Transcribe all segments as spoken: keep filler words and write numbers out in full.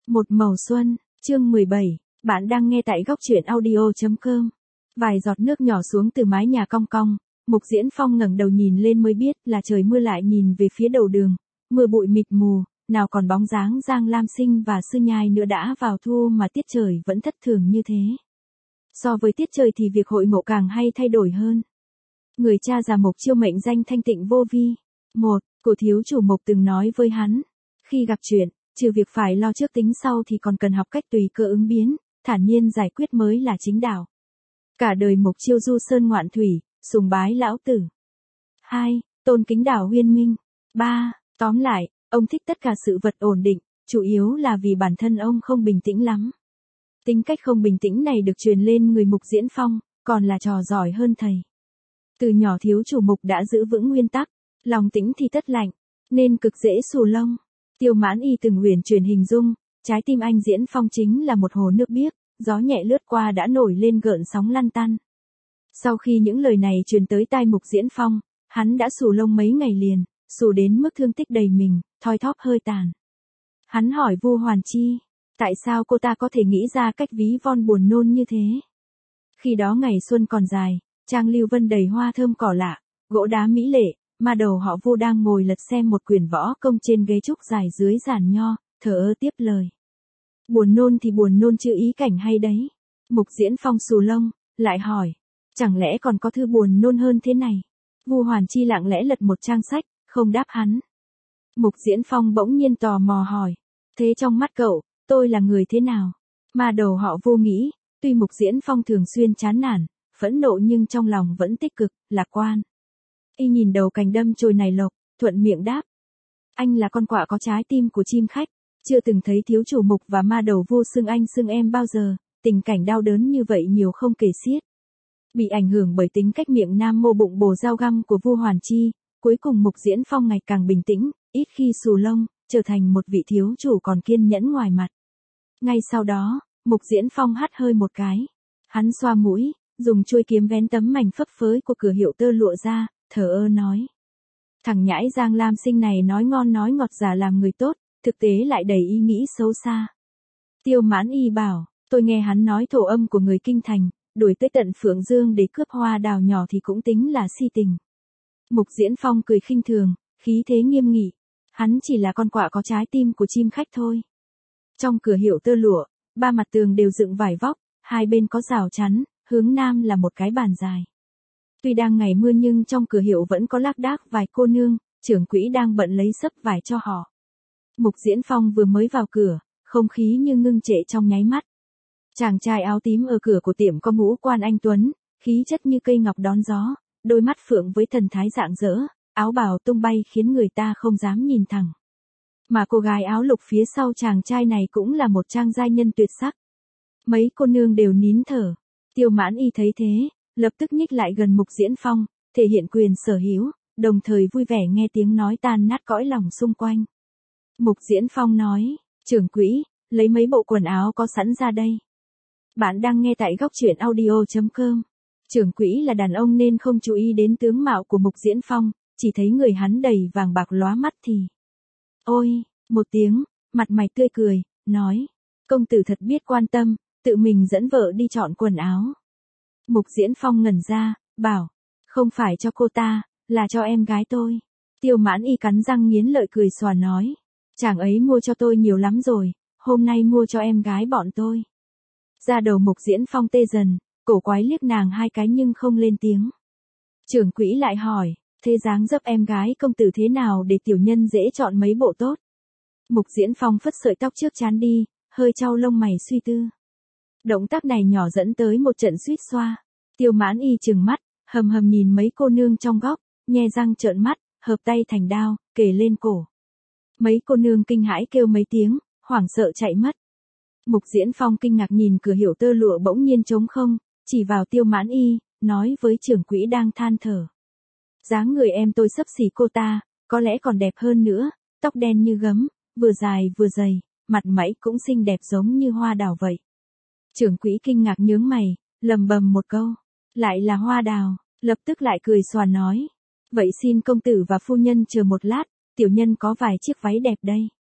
Một màu xuân, chương mười bảy, bạn đang nghe tại góc truyện audio chấm com. Vài giọt nước nhỏ xuống từ mái nhà cong cong, Mục Diễn Phong ngẩng đầu nhìn lên mới biết là trời mưa, lại nhìn về phía đầu đường, mưa bụi mịt mù, nào còn bóng dáng Giang Lam Sinh và Sư Nhai nữa. Đã vào thu mà tiết trời vẫn thất thường như thế. So với tiết trời thì việc hội ngộ càng hay thay đổi hơn. Người cha già Mục Chiêu mệnh danh thanh tịnh vô vi. Một, cổ thiếu chủ Mục từng nói với hắn, khi gặp chuyện, trừ việc phải lo trước tính sau thì còn cần học cách tùy cơ ứng biến, thản nhiên giải quyết mới là chính đạo. Cả đời Mục Chiêu du sơn ngoạn thủy, sùng bái lão tử. Hai, tôn kính Đào Huyên Minh. Ba, tóm lại, ông thích tất cả sự vật ổn định, chủ yếu là vì bản thân ông không bình tĩnh lắm. Tính cách không bình tĩnh này được truyền lên người Mục Diễn Phong, còn là trò giỏi hơn thầy. Từ nhỏ thiếu chủ Mục đã giữ vững nguyên tắc, lòng tĩnh thì tất lạnh, nên cực dễ xù lông. Tiêu Mãn Y từng huyền truyền hình dung, trái tim anh Diễn Phong chính là một hồ nước biếc, gió nhẹ lướt qua đã nổi lên gợn sóng lăn tăn. Sau khi những lời này truyền tới tai Mục Diễn Phong, hắn đã xù lông mấy ngày liền, xù đến mức thương tích đầy mình, thoi thóp hơi tàn. Hắn hỏi Vu Hoàn Chi, tại sao cô ta có thể nghĩ ra cách ví von buồn nôn như thế? Khi đó ngày xuân còn dài, trang Lưu Vân đầy hoa thơm cỏ lạ, gỗ đá mỹ lệ, mà đầu họ Vu đang ngồi lật xem một quyển võ công trên ghế trúc dài dưới giàn nho, thờ ơ tiếp lời. Buồn nôn thì buồn nôn chứ ý cảnh hay đấy. Mục Diễn Phong xù lông, lại hỏi, chẳng lẽ còn có thư buồn nôn hơn thế này? Vu Hoàn Chi lặng lẽ lật một trang sách, không đáp hắn. Mục Diễn Phong bỗng nhiên tò mò hỏi, thế trong mắt cậu, tôi là người thế nào? Mà đầu họ Vu nghĩ, tuy Mục Diễn Phong thường xuyên chán nản, phẫn nộ nhưng trong lòng vẫn tích cực, lạc quan. Y nhìn đầu cành đâm chồi này lộc, thuận miệng đáp. Anh là con quạ có trái tim của chim khách, chưa từng thấy thiếu chủ Mục và ma đầu Vu xưng anh xưng em bao giờ, tình cảnh đau đớn như vậy nhiều không kể xiết. Bị ảnh hưởng bởi tính cách miệng nam mô bụng bồ dao găm của Vu Hoàn Chi, cuối cùng Mục Diễn Phong ngày càng bình tĩnh, ít khi xù lông, trở thành một vị thiếu chủ còn kiên nhẫn ngoài mặt. Ngay sau đó, Mục Diễn Phong hắt hơi một cái. Hắn xoa mũi, dùng chuôi kiếm vén tấm mảnh phấp phới của cửa hiệu tơ lụa ra, thờ ơ nói. Thằng nhãi Giang Lam Sinh này nói ngon nói ngọt giả làm người tốt, thực tế lại đầy ý nghĩ xấu xa. Tiêu Mãn Y bảo, tôi nghe hắn nói thổ âm của người kinh thành, đuổi tới tận Phượng Dương để cướp hoa đào nhỏ thì cũng tính là si tình. Mục Diễn Phong cười khinh thường, khí thế nghiêm nghị. Hắn chỉ là con quạ có trái tim của chim khách thôi. Trong cửa hiệu tơ lụa, ba mặt tường đều dựng vải vóc, hai bên có rào chắn, hướng nam là một cái bàn dài. Tuy đang ngày mưa nhưng trong cửa hiệu vẫn có lác đác vài cô nương, trưởng quỹ đang bận lấy xấp vải cho họ. Mục Diễn Phong vừa mới vào cửa, không khí như ngưng trệ trong nháy mắt. Chàng trai áo tím ở cửa của tiệm có ngũ quan anh tuấn, khí chất như cây ngọc đón gió, đôi mắt phượng với thần thái rạng rỡ, áo bào tung bay khiến người ta không dám nhìn thẳng. Mà cô gái áo lục phía sau chàng trai này cũng là một trang giai nhân tuyệt sắc. Mấy cô nương đều nín thở. Tiêu Mãn Y thấy thế, lập tức nhích lại gần Mục Diễn Phong, thể hiện quyền sở hữu, đồng thời vui vẻ nghe tiếng nói tan nát cõi lòng xung quanh. Mục Diễn Phong nói, trưởng quỹ, lấy mấy bộ quần áo có sẵn ra đây. Bạn đang nghe tại góc truyện audio chấm com. Trưởng quỹ là đàn ông nên không chú ý đến tướng mạo của Mục Diễn Phong, chỉ thấy người hắn đầy vàng bạc lóa mắt thì. Ôi, một tiếng, mặt mày tươi cười, nói, công tử thật biết quan tâm, tự mình dẫn vợ đi chọn quần áo. Mục Diễn Phong ngẩn ra, bảo, không phải cho cô ta, là cho em gái tôi. Tiêu Mãn Y cắn răng nghiến lợi cười xòa nói, chàng ấy mua cho tôi nhiều lắm rồi, hôm nay mua cho em gái bọn tôi. Ra đầu Mục Diễn Phong tê dần, cổ quái liếc nàng hai cái nhưng không lên tiếng. Trưởng quỹ lại hỏi, thế dáng dấp em gái công tử thế nào để tiểu nhân dễ chọn mấy bộ tốt? Mục Diễn Phong phất sợi tóc trước trán đi, hơi chau lông mày suy tư. Động tác này nhỏ dẫn tới một trận suýt xoa. Tiêu Mãn Y trừng mắt, hầm hầm nhìn mấy cô nương trong góc, nhe răng trợn mắt, hợp tay thành đao, kề lên cổ. Mấy cô nương kinh hãi kêu mấy tiếng, hoảng sợ chạy mất. Mục Diễn Phong kinh ngạc nhìn cửa hiệu tơ lụa bỗng nhiên trống không, chỉ vào Tiêu Mãn Y, nói với trưởng quỹ đang than thở. Dáng người em tôi xấp xỉ cô ta, có lẽ còn đẹp hơn nữa, tóc đen như gấm, vừa dài vừa dày, mặt mày cũng xinh đẹp giống như hoa đào vậy. Trưởng quỹ kinh ngạc nhướng mày, lầm bầm một câu, lại là hoa đào, lập tức lại cười xòa nói. Vậy xin công tử và phu nhân chờ một lát, tiểu nhân có vài chiếc váy đẹp đây.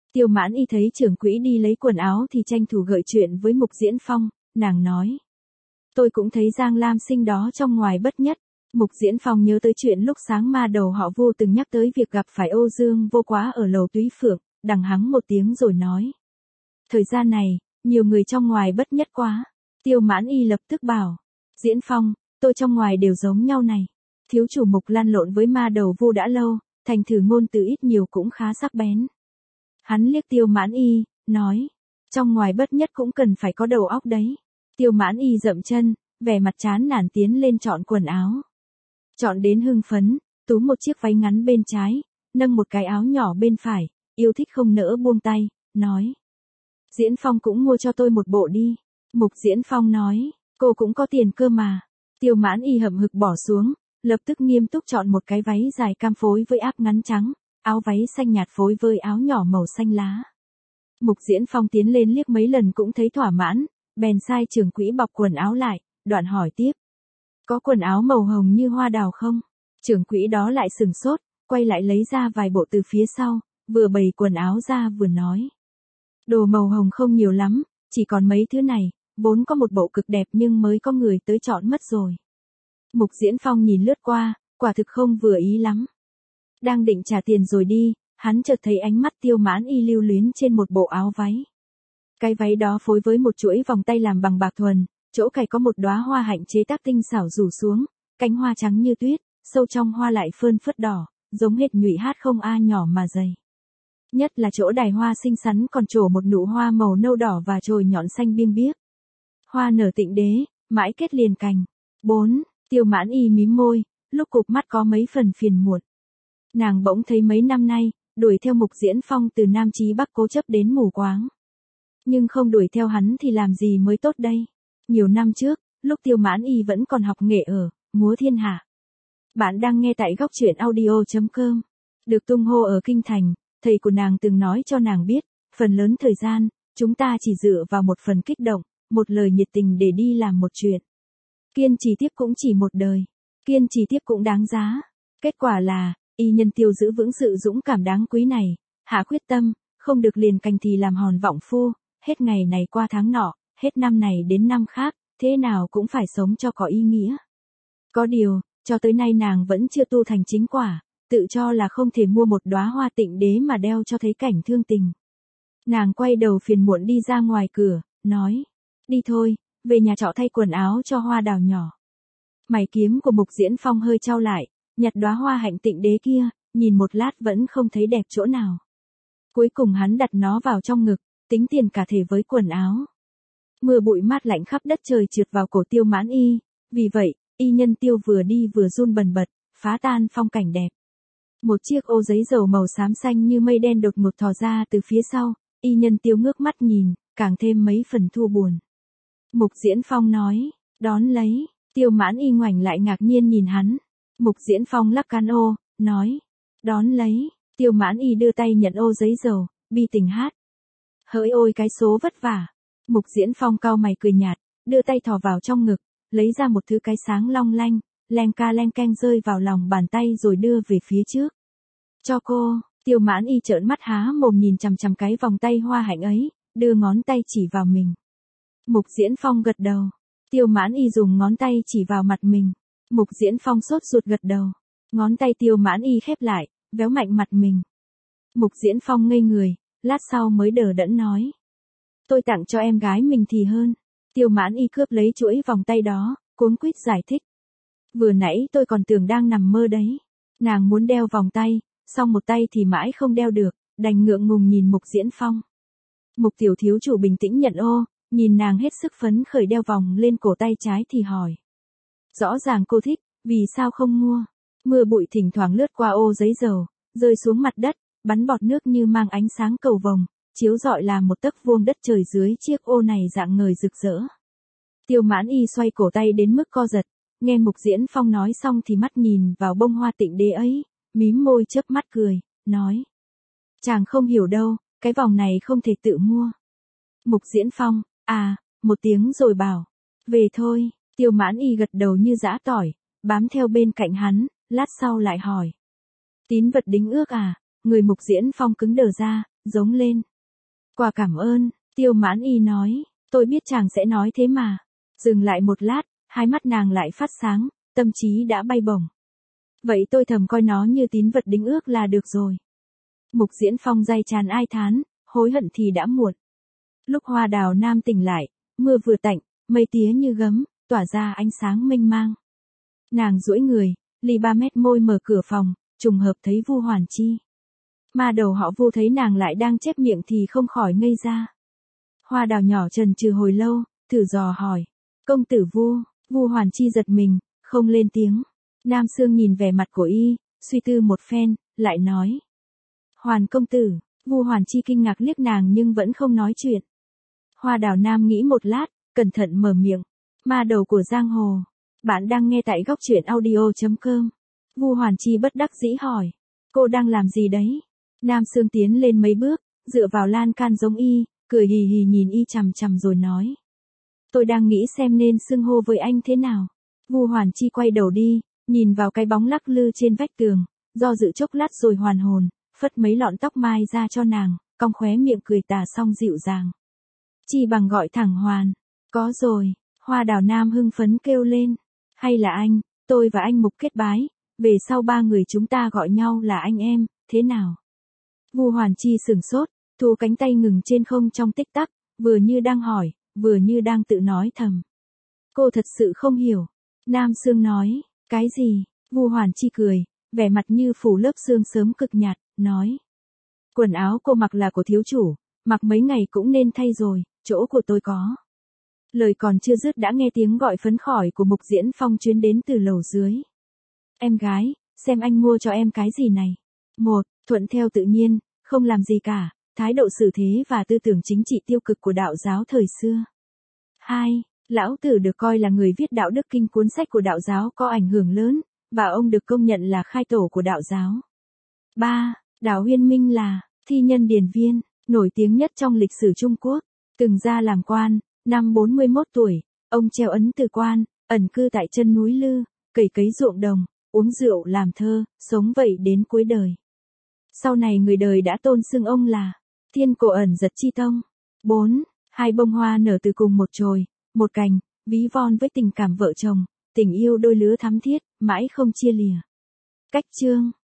Tiêu Mãn Y thấy trưởng quỹ đi lấy quần áo thì tranh thủ gợi chuyện với Mục Diễn Phong, nàng nói. Tôi cũng thấy Giang Lam Sinh đó trong ngoài bất nhất. Mục Diễn Phong nhớ tới chuyện lúc sáng ma đầu họ Vô từng nhắc tới việc gặp phải Âu Dương Vô Quá ở lầu Túy Phượng, đằng hắng một tiếng rồi nói. Thời gian này, nhiều người trong ngoài bất nhất quá. Tiêu Mãn Y lập tức bảo. Diễn Phong, tôi trong ngoài đều giống nhau này. Thiếu chủ Mục lăn lộn với ma đầu Vô đã lâu, thành thử ngôn từ ít nhiều cũng khá sắc bén. Hắn liếc Tiêu Mãn Y, nói. Trong ngoài bất nhất cũng cần phải có đầu óc đấy. Tiêu Mãn Y dậm chân, vẻ mặt chán nản tiến lên chọn quần áo. Chọn đến hưng phấn, túm một chiếc váy ngắn bên trái, nâng một cái áo nhỏ bên phải, yêu thích không nỡ buông tay, nói. Diễn Phong cũng mua cho tôi một bộ đi. Mục Diễn Phong nói, cô cũng có tiền cơ mà. Tiêu Mãn Y hậm hực bỏ xuống, lập tức nghiêm túc chọn một cái váy dài cam phối với áp ngắn trắng, áo váy xanh nhạt phối với áo nhỏ màu xanh lá. Mục Diễn Phong tiến lên liếc mấy lần cũng thấy thỏa mãn, bèn sai trưởng quỹ bọc quần áo lại, đoạn hỏi tiếp. Có quần áo màu hồng như hoa đào không? Trưởng quỹ đó lại sừng sốt, quay lại lấy ra vài bộ từ phía sau, vừa bày quần áo ra vừa nói. Đồ màu hồng không nhiều lắm, chỉ còn mấy thứ này, vốn có một bộ cực đẹp nhưng mới có người tới chọn mất rồi. Mục Diễn Phong nhìn lướt qua, quả thực không vừa ý lắm. Đang định trả tiền rồi đi, hắn chợt thấy ánh mắt Tiêu Mãn Y lưu luyến trên một bộ áo váy. Cái váy đó phối với một chuỗi vòng tay làm bằng bạc thuần, chỗ cài có một đóa hoa hạnh chế tác tinh xảo rủ xuống, cánh hoa trắng như tuyết, sâu trong hoa lại phơn phớt đỏ, giống hệt nhụy hát không a nhỏ mà dày. Nhất là chỗ đài hoa xinh xắn còn trổ một nụ hoa màu nâu đỏ và chồi nhọn xanh biêng biếc. Hoa nở tịnh đế, mãi kết liền cành. bốn. Tiêu Mãn Y mím môi, lúc cụp mắt có mấy phần phiền muộn. Nàng bỗng thấy mấy năm nay, đuổi theo Mục Diễn Phong từ Nam chí Bắc cố chấp đến mù quáng. Nhưng không đuổi theo hắn thì làm gì mới tốt đây? Nhiều năm trước, lúc Tiêu Mãn Y vẫn còn học nghệ ở Múa Thiên Hạ. Bạn đang nghe tại góc truyện audio chấm com. Được tung hô ở Kinh Thành, thầy của nàng từng nói cho nàng biết, phần lớn thời gian, chúng ta chỉ dựa vào một phần kích động, một lời nhiệt tình để đi làm một chuyện. Kiên trì tiếp cũng chỉ một đời, kiên trì tiếp cũng đáng giá. Kết quả là, y nhân Tiêu giữ vững sự dũng cảm đáng quý này, hạ quyết tâm, không được liền cành thì làm hòn vọng phu, hết ngày này qua tháng nọ, hết năm này đến năm khác, thế nào cũng phải sống cho có ý nghĩa. Có điều, cho tới nay nàng vẫn chưa tu thành chính quả, tự cho là không thể mua một đóa hoa tịnh đế mà đeo cho thấy cảnh thương tình. Nàng quay đầu phiền muộn đi ra ngoài cửa, nói, đi thôi, về nhà trọ thay quần áo cho hoa đào nhỏ. Mày kiếm của Mục Diễn Phong hơi trao lại, nhặt đóa hoa hạnh tịnh đế kia, nhìn một lát vẫn không thấy đẹp chỗ nào. Cuối cùng hắn đặt nó vào trong ngực, tính tiền cả thể với quần áo. Mưa bụi mát lạnh khắp đất trời trượt vào cổ Tiêu Mãn Y, vì vậy, y nhân Tiêu vừa đi vừa run bần bật, phá tan phong cảnh đẹp. Một chiếc ô giấy dầu màu xám xanh như mây đen đột ngột thò ra từ phía sau, y nhân Tiêu ngước mắt nhìn, càng thêm mấy phần thu buồn. Mục Diễn Phong nói, đón lấy. Tiêu Mãn Y ngoảnh lại ngạc nhiên nhìn hắn. Mục Diễn Phong lắc can ô, nói, đón lấy. Tiêu Mãn Y đưa tay nhận ô giấy dầu, bi tình hát. Hỡi ôi cái số vất vả. Mục Diễn Phong cau mày cười nhạt, đưa tay thò vào trong ngực, lấy ra một thứ cái sáng long lanh, leng ca leng keng rơi vào lòng bàn tay rồi đưa về phía trước. Cho cô. Tiêu Mãn Y trợn mắt há mồm nhìn chằm chằm cái vòng tay hoa hạnh ấy, đưa ngón tay chỉ vào mình. Mục Diễn Phong gật đầu. Tiêu Mãn Y dùng ngón tay chỉ vào mặt mình. Mục Diễn Phong sốt ruột gật đầu. Ngón tay Tiêu Mãn Y khép lại, véo mạnh mặt mình. Mục Diễn Phong ngây người, lát sau mới đờ đẫn nói. Tôi tặng cho em gái mình thì hơn. Tiêu Mãn Y cướp lấy chuỗi vòng tay đó, cuống quýt giải thích. Vừa nãy tôi còn tưởng đang nằm mơ đấy. Nàng muốn đeo vòng tay, xong một tay thì mãi không đeo được, đành ngượng ngùng nhìn Mục Diễn Phong. Mục tiểu thiếu chủ bình tĩnh nhận ô, nhìn nàng hết sức phấn khởi đeo vòng lên cổ tay trái thì hỏi. Rõ ràng cô thích, vì sao không mua? Mưa bụi thỉnh thoảng lướt qua ô giấy dầu, rơi xuống mặt đất, bắn bọt nước như mang ánh sáng cầu vồng, chiếu rọi làm một tấc vuông đất trời dưới chiếc ô này rạng ngời rực rỡ. Tiêu Mãn Y xoay cổ tay đến mức co giật, nghe Mục Diễn Phong nói xong thì mắt nhìn vào bông hoa tịnh đế ấy, mím môi chớp mắt cười, nói. Chàng không hiểu đâu, cái vòng này không thể tự mua. Mục Diễn Phong, à, một tiếng rồi bảo, về thôi. Tiêu Mãn Y gật đầu như giã tỏi, bám theo bên cạnh hắn, lát sau lại hỏi. Tín vật đính ước à? Người Mục Diễn Phong cứng đờ ra, giống lên. Quả cảm ơn, Tiêu Mãn Y nói, tôi biết chàng sẽ nói thế mà. Dừng lại một lát, hai mắt nàng lại phát sáng, tâm trí đã bay bổng. Vậy tôi thầm coi nó như tín vật đính ước là được rồi. Mục Diễn Phong day tràn ai thán, hối hận thì đã muộn. Lúc Hoa Đào Nam tỉnh lại, mưa vừa tạnh, mây tía như gấm, tỏa ra ánh sáng mênh mang. Nàng duỗi người, ly ba mét môi mở cửa phòng, trùng hợp thấy Vu Hoàn Chi. Ma đầu họ Vu thấy nàng lại đang chép miệng thì không khỏi ngây ra. Hoa Đào nhỏ chần chừ hồi lâu, thử dò hỏi. Công tử Vu, Vu Hoàn Chi giật mình, không lên tiếng. Nam Sương nhìn vẻ mặt của y, suy tư một phen, lại nói. Hoàn công tử, Vu Hoàn Chi kinh ngạc liếc nàng nhưng vẫn không nói chuyện. Hoa Đào Nam nghĩ một lát, cẩn thận mở miệng. Ma đầu của giang hồ. Bạn đang nghe tại góc truyện audio chấm com. Vu Hoàn Chi bất đắc dĩ hỏi. Cô đang làm gì đấy? Nam Sương tiến lên mấy bước, dựa vào lan can giống y, cười hì hì nhìn y chằm chằm rồi nói. Tôi đang nghĩ xem nên xưng hô với anh thế nào. Vu Hoàn Chi quay đầu đi, nhìn vào cái bóng lắc lư trên vách tường, do dự chốc lát rồi hoàn hồn, phất mấy lọn tóc mai ra cho nàng, cong khóe miệng cười tà xong dịu dàng. Chi bằng gọi thẳng Hoàn. Có rồi, Hoa Đào Nam hưng phấn kêu lên. Hay là anh, tôi và anh Mục kết bái, về sau ba người chúng ta gọi nhau là anh em, thế nào? Vu Hoàn Chi sửng sốt, thu cánh tay ngừng trên không trong tích tắc, vừa như đang hỏi, vừa như đang tự nói thầm. Cô thật sự không hiểu. Nam Sương nói, cái gì? Vu Hoàn Chi cười, vẻ mặt như phủ lớp sương sớm cực nhạt, nói. Quần áo cô mặc là của thiếu chủ, mặc mấy ngày cũng nên thay rồi, chỗ của tôi có. Lời còn chưa dứt đã nghe tiếng gọi phấn khởi của Mục Diễn Phong chuyến đến từ lầu dưới. Em gái, xem anh mua cho em cái gì này. Một, thuận theo tự nhiên, không làm gì cả, thái độ xử thế và tư tưởng chính trị tiêu cực của đạo giáo thời xưa. Hai, lão tử được coi là người viết đạo đức kinh, cuốn sách của đạo giáo có ảnh hưởng lớn, và ông được công nhận là khai tổ của đạo giáo. Ba, Đào Huyên Minh là thi nhân điển viên, nổi tiếng nhất trong lịch sử Trung Quốc, từng ra làm quan. Năm bốn mươi mốt tuổi, ông treo ấn từ quan, ẩn cư tại chân núi Lư, cày cấy ruộng đồng, uống rượu làm thơ, sống vậy đến cuối đời. Sau này người đời đã tôn xưng ông là Thiên Cổ Ẩn Giật Chi Tông. Bốn, Hai bông hoa nở từ cùng một chồi, một cành, ví von với tình cảm vợ chồng, tình yêu đôi lứa thắm thiết, mãi không chia lìa. Cách chương